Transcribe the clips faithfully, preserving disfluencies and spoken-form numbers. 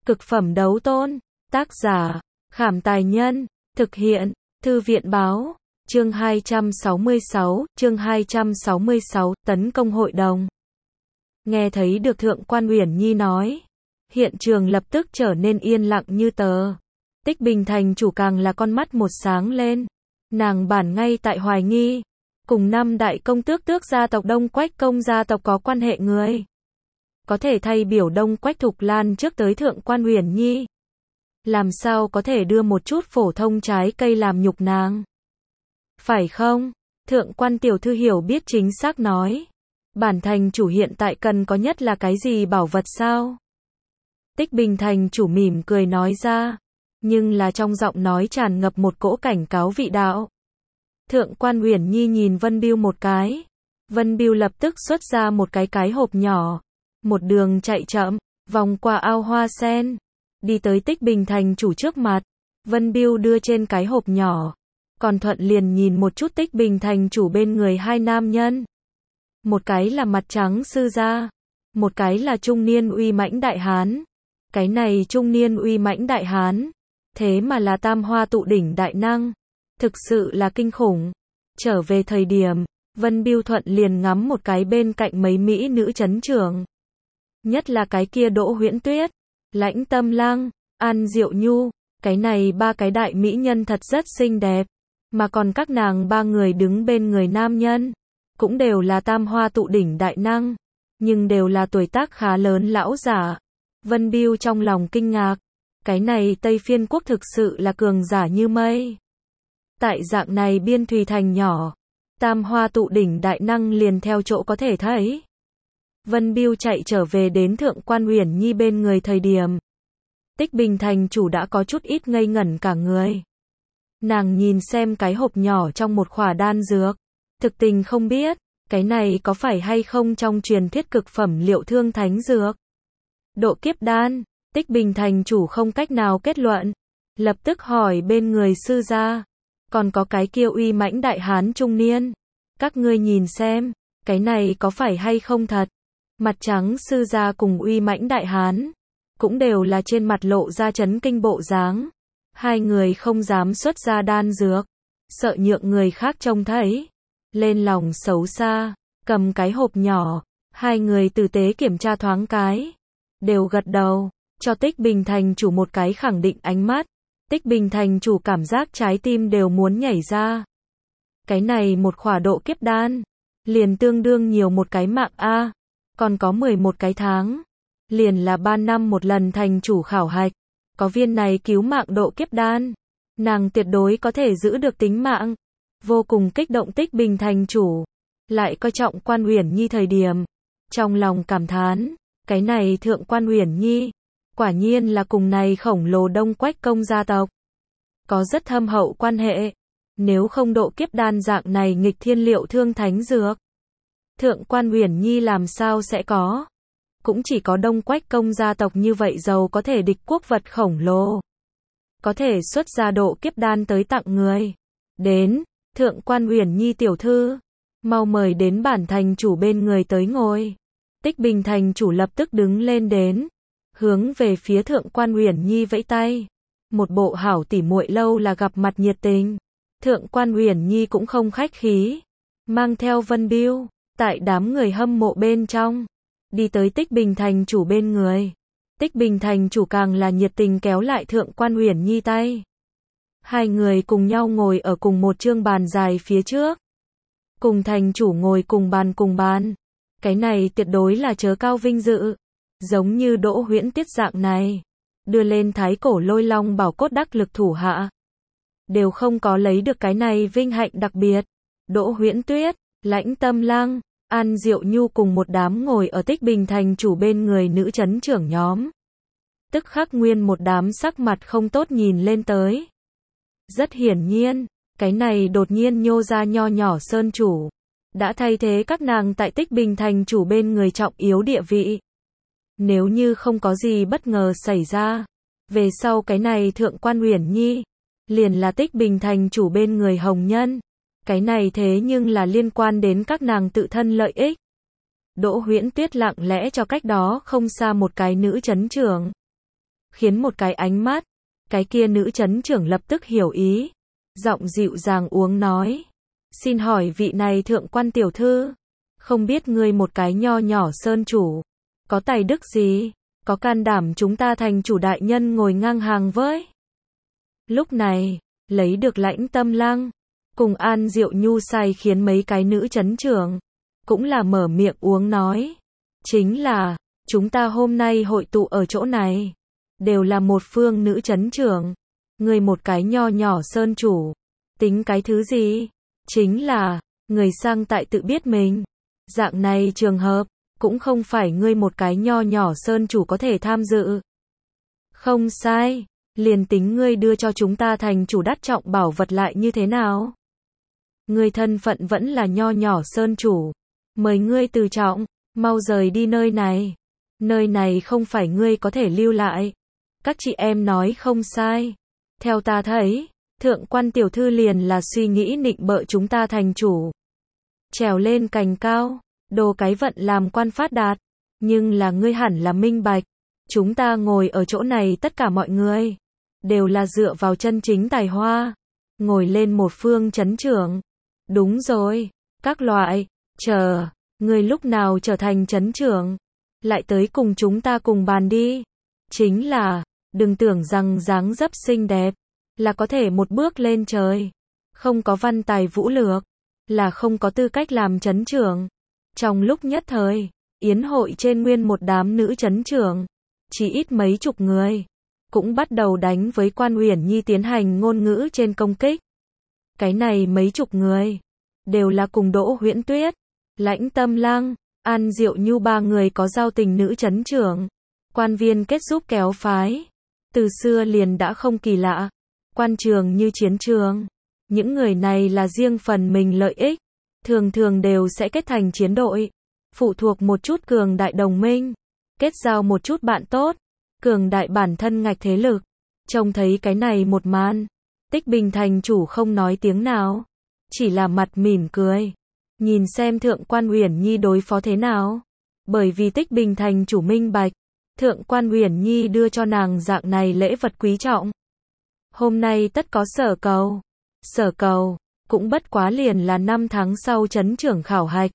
Cực phẩm đấu tôn. Tác giả, Khảm Tài Nhân. Thực hiện, Thư viện Báo. Chương hai trăm sáu mươi sáu, chương hai trăm sáu mươi sáu, tấn công hội đồng. Nghe thấy được Thượng quan Uyển Nhi nói, hiện trường lập tức trở nên yên lặng như tờ. Tích Bình thành chủ càng là con mắt một sáng lên. Nàng bản ngay tại hoài nghi, cùng năm đại công tước tước gia tộc Đông Quách công gia tộc có quan hệ người. Có thể thay biểu Đông Quách Thục Lan trước tới Thượng quan Uyển Nhi. Làm sao có thể đưa một chút phổ thông trái cây làm nhục nàng? Phải không? Thượng quan tiểu thư hiểu biết chính xác nói. Bản thành chủ hiện tại cần có nhất là cái gì bảo vật sao? Tích Bình thành chủ mỉm cười nói ra, nhưng là trong giọng nói tràn ngập một cỗ cảnh cáo vị đạo. Thượng quan Uyển Nhi nhìn Vân Bưu một cái. Vân Bưu lập tức xuất ra một cái cái hộp nhỏ. Một đường chạy chậm, vòng qua ao hoa sen, đi tới Tích Bình thành chủ trước mặt. Vân Bưu đưa trên cái hộp nhỏ, còn thuận liền nhìn một chút Tích Bình thành chủ bên người hai nam nhân. Một cái là mặt trắng sư gia, một cái là trung niên uy mãnh đại hán. Cái này trung niên uy mãnh đại hán, thế mà là tam hoa tụ đỉnh đại năng, thực sự là kinh khủng. Trở về thời điểm, Vân Bưu thuận liền ngắm một cái bên cạnh mấy mỹ nữ chấn trưởng. Nhất là cái kia Đỗ Huyễn Tuyết, Lãnh Tâm Lăng, An Diệu Nhu, cái này ba cái đại mỹ nhân thật rất xinh đẹp, mà còn các nàng ba người đứng bên người nam nhân, cũng đều là tam hoa tụ đỉnh đại năng, nhưng đều là tuổi tác khá lớn lão giả. Vân Bưu trong lòng kinh ngạc, cái này Tây Phiên quốc thực sự là cường giả như mây. Tại dạng này biên thùy thành nhỏ, tam hoa tụ đỉnh đại năng liền theo chỗ có thể thấy. Vân Bưu chạy trở về đến Thượng quan Uyển Nhi bên người thời điểm, Tích Bình thành chủ đã có chút ít ngây ngẩn cả người. Nàng nhìn xem cái hộp nhỏ trong một khỏa đan dược, thực tình không biết, cái này có phải hay không trong truyền thuyết cực phẩm liệu thương thánh dược. Độ kiếp đan, Tích Bình thành chủ không cách nào kết luận, lập tức hỏi bên người sư gia, còn có cái kia uy mãnh đại hán trung niên, các ngươi nhìn xem, cái này có phải hay không thật. Mặt trắng sư gia cùng uy mãnh đại hán, cũng đều là trên mặt lộ ra chấn kinh bộ dáng. Hai người không dám xuất ra đan dược, sợ nhượng người khác trông thấy. Lên lòng xấu xa, cầm cái hộp nhỏ, hai người tử tế kiểm tra thoáng cái. Đều gật đầu, cho Tích Bình thành chủ một cái khẳng định ánh mắt. Tích Bình thành chủ cảm giác trái tim đều muốn nhảy ra. Cái này một khỏa độ kiếp đan, liền tương đương nhiều một cái mạng A. Còn có mười một cái tháng, liền là ba năm một lần thành chủ khảo hạch. Có viên này cứu mạng độ kiếp đan, nàng tuyệt đối có thể giữ được tính mạng. Vô cùng kích động Tích Bình thành chủ, lại coi trọng quan Uyển Nhi thời điểm, trong lòng cảm thán, cái này Thượng quan Uyển Nhi, quả nhiên là cùng này khổng lồ Đông Quách công gia tộc, có rất thâm hậu quan hệ. Nếu không độ kiếp đan dạng này nghịch thiên liệu thương thánh dược, Thượng quan Uyển Nhi làm sao sẽ có? Cũng chỉ có Đông Quách công gia tộc như vậy giàu có thể địch quốc vật khổng lồ, có thể xuất ra độ kiếp đan tới tặng người. Đến, Thượng quan Uyển Nhi tiểu thư, mau mời đến bản thành chủ bên người tới ngồi. Tích Bình thành chủ lập tức đứng lên đến, hướng về phía Thượng quan Uyển Nhi vẫy tay. Một bộ hảo tỉ muội lâu là gặp mặt nhiệt tình. Thượng quan Uyển Nhi cũng không khách khí, mang theo Vân Bưu, tại đám người hâm mộ bên trong, đi tới Tích Bình thành chủ bên người. Tích Bình thành chủ càng là nhiệt tình kéo lại Thượng quan Uyển Nhi tay. Hai người cùng nhau ngồi ở cùng một chương bàn dài phía trước. Cùng thành chủ ngồi cùng bàn cùng bàn. Cái này tuyệt đối là chớ cao vinh dự. Giống như Đỗ Huyễn Tuyết dạng này, đưa lên thái cổ lôi long bảo cốt đắc lực thủ hạ, đều không có lấy được cái này vinh hạnh đặc biệt. Đỗ Huyễn Tuyết, Lãnh Tâm Lăng, An Diệu Nhu cùng một đám ngồi ở Tích Bình thành chủ bên người nữ chấn trưởng nhóm. Tức khắc nguyên một đám sắc mặt không tốt nhìn lên tới. Rất hiển nhiên, cái này đột nhiên nhô ra nho nhỏ sơn chủ, đã thay thế các nàng tại Tích Bình thành chủ bên người trọng yếu địa vị. Nếu như không có gì bất ngờ xảy ra, về sau cái này Thượng quan Uyển Nhi, liền là Tích Bình thành chủ bên người hồng nhân. Cái này thế nhưng là liên quan đến các nàng tự thân lợi ích. Đỗ Huyễn Tuyết lặng lẽ cho cách đó không xa một cái nữ chấn trưởng. khiến một cái ánh mắt, cái kia nữ chấn trưởng lập tức hiểu ý, giọng dịu dàng uống nói, xin hỏi vị này thượng quan tiểu thư, không biết ngươi một cái nho nhỏ sơn chủ, có tài đức gì, có can đảm chúng ta thành chủ đại nhân ngồi ngang hàng với. Lúc này, lấy được Lãnh Tâm Lăng, cùng An Diệu Nhu sai khiến mấy cái nữ chấn trưởng, cũng là mở miệng uống nói, chính là, chúng ta hôm nay hội tụ ở chỗ này, đều là một phương nữ chấn trưởng, người một cái nho nhỏ sơn chủ, tính cái thứ gì, chính là, người sang tại tự biết mình, dạng này trường hợp, cũng không phải ngươi một cái nho nhỏ sơn chủ có thể tham dự. Không sai, liền tính ngươi đưa cho chúng ta thành chủ đắt trọng bảo vật lại như thế nào? Ngươi thân phận vẫn là nho nhỏ sơn chủ, mời ngươi từ trọng, mau rời đi nơi này. Nơi này không phải ngươi có thể lưu lại. Các chị em nói không sai. Theo ta thấy, thượng quan tiểu thư liền là suy nghĩ nịnh bợ chúng ta thành chủ. Trèo lên cành cao, đồ cái vận làm quan phát đạt. Nhưng là ngươi hẳn là minh bạch. Chúng ta ngồi ở chỗ này tất cả mọi người, đều là dựa vào chân chính tài hoa. Ngồi lên một phương chấn trưởng. Đúng rồi, các loại, chờ, ngươi lúc nào trở thành chấn trưởng, lại tới cùng chúng ta cùng bàn đi. Chính là, đừng tưởng rằng dáng dấp xinh đẹp, là có thể một bước lên trời. Không có văn tài vũ lược, là không có tư cách làm chấn trưởng. Trong lúc nhất thời, yến hội trên nguyên một đám nữ chấn trưởng, chỉ ít mấy chục người, cũng bắt đầu đánh với Quan Uyển Nhi tiến hành ngôn ngữ trên công kích. Cái này mấy chục người, đều là cùng Đỗ Huyễn Tuyết, Lãnh Tâm Lăng, An Diệu Nhu ba người có giao tình nữ chấn trưởng. Quan viên kết giúp kéo phái. Từ xưa liền đã không kỳ lạ. Quan trường như chiến trường. Những người này là riêng phần mình lợi ích. Thường thường đều sẽ kết thành chiến đội. Phụ thuộc một chút cường đại đồng minh. Kết giao một chút bạn tốt. Cường đại bản thân ngạch thế lực. Trông thấy cái này một màn. Tích Bình thành chủ không nói tiếng nào. Chỉ là mặt mỉm cười. Nhìn xem thượng quan Uyển Nhi đối phó thế nào. Bởi vì Tích Bình thành chủ minh bạch. Thượng quan Uyển Nhi đưa cho nàng dạng này lễ vật quý trọng. Hôm nay tất có sở cầu. Sở cầu, cũng bất quá liền là năm tháng sau chấn trưởng khảo hạch.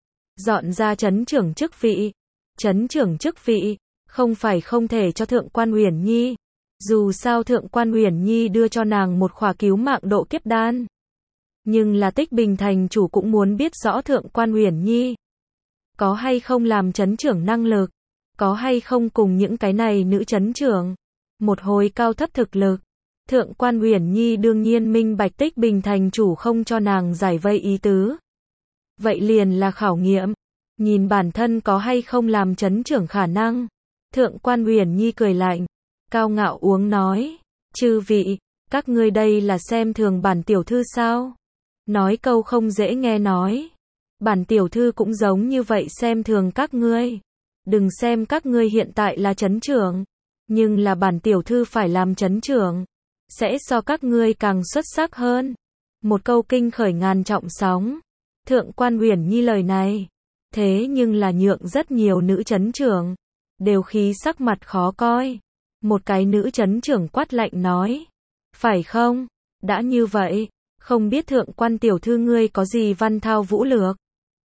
Dọn ra chấn trưởng chức vị. Chấn trưởng chức vị, không phải không thể cho thượng quan Uyển Nhi. Dù sao thượng quan Uyển Nhi đưa cho nàng một khỏa cứu mạng độ kiếp đan. Nhưng là Tích Bình thành chủ cũng muốn biết rõ thượng quan Uyển Nhi có hay không làm chấn trưởng năng lực, có hay không cùng những cái này nữ chấn trưởng một hồi cao thấp thực lực. Thượng quan Uyển Nhi đương nhiên minh bạch Tích Bình thành chủ không cho nàng giải vây ý tứ. Vậy liền là khảo nghiệm, nhìn bản thân có hay không làm chấn trưởng khả năng. Thượng quan Uyển Nhi cười lạnh, cao ngạo uống nói, chư vị, các ngươi đây là xem thường bản tiểu thư sao? Nói câu không dễ nghe nói. Bản tiểu thư cũng giống như vậy xem thường các ngươi. Đừng xem các ngươi hiện tại là chấn trưởng. Nhưng là bản tiểu thư phải làm chấn trưởng. Sẽ so các ngươi càng xuất sắc hơn. Một câu kinh khởi ngàn trọng sóng. Thượng quan Uyển Nhi lời này. Thế nhưng là nhượng rất nhiều nữ chấn trưởng. Đều khí sắc mặt khó coi. Một cái nữ chấn trưởng quát lạnh nói. Phải không? Đã như vậy. Không biết thượng quan tiểu thư ngươi có gì văn thao vũ lược.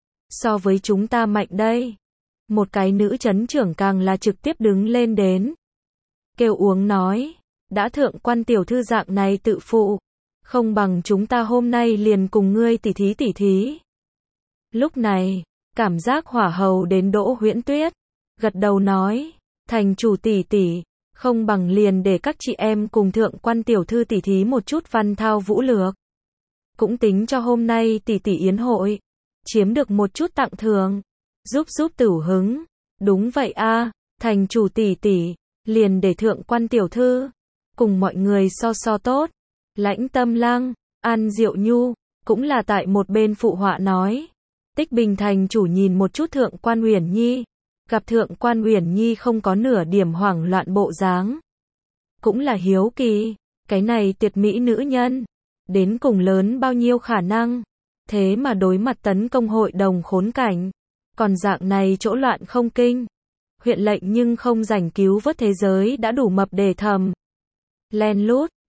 So với chúng ta mạnh đây. Một cái nữ chấn trưởng càng là trực tiếp đứng lên đến. Kêu uống nói. Đã thượng quan tiểu thư dạng này tự phụ. Không bằng chúng ta hôm nay liền cùng ngươi tỉ thí tỉ thí. Lúc này, cảm giác hỏa hầu đến Đỗ Huyễn Tuyết. Gật đầu nói. Thành chủ tỷ tỷ. Không bằng liền để các chị em cùng thượng quan tiểu thư tỉ thí một chút văn thao vũ lược. Cũng tính cho hôm nay tỷ tỷ yến hội. Chiếm được một chút tặng thưởng. Giúp giúp tửu hứng. Đúng vậy a, thành chủ tỷ tỷ. Liền để thượng quan tiểu thư. Cùng mọi người so so tốt. Lãnh Tâm Lăng, An Diệu Nhu. Cũng là tại một bên phụ họa nói. Tích Bình thành chủ nhìn một chút thượng quan Uyển Nhi. Gặp thượng quan Uyển Nhi không có nửa điểm hoảng loạn bộ dáng. Cũng là hiếu kỳ. Cái này tuyệt mỹ nữ nhân. Đến cùng lớn bao nhiêu khả năng. Thế mà đối mặt tấn công hội đồng khốn cảnh. Còn dạng này chỗ loạn không kinh. huyện lệnh nhưng không rảnh cứu vớt thế giới đã đủ mập để thầm len lút.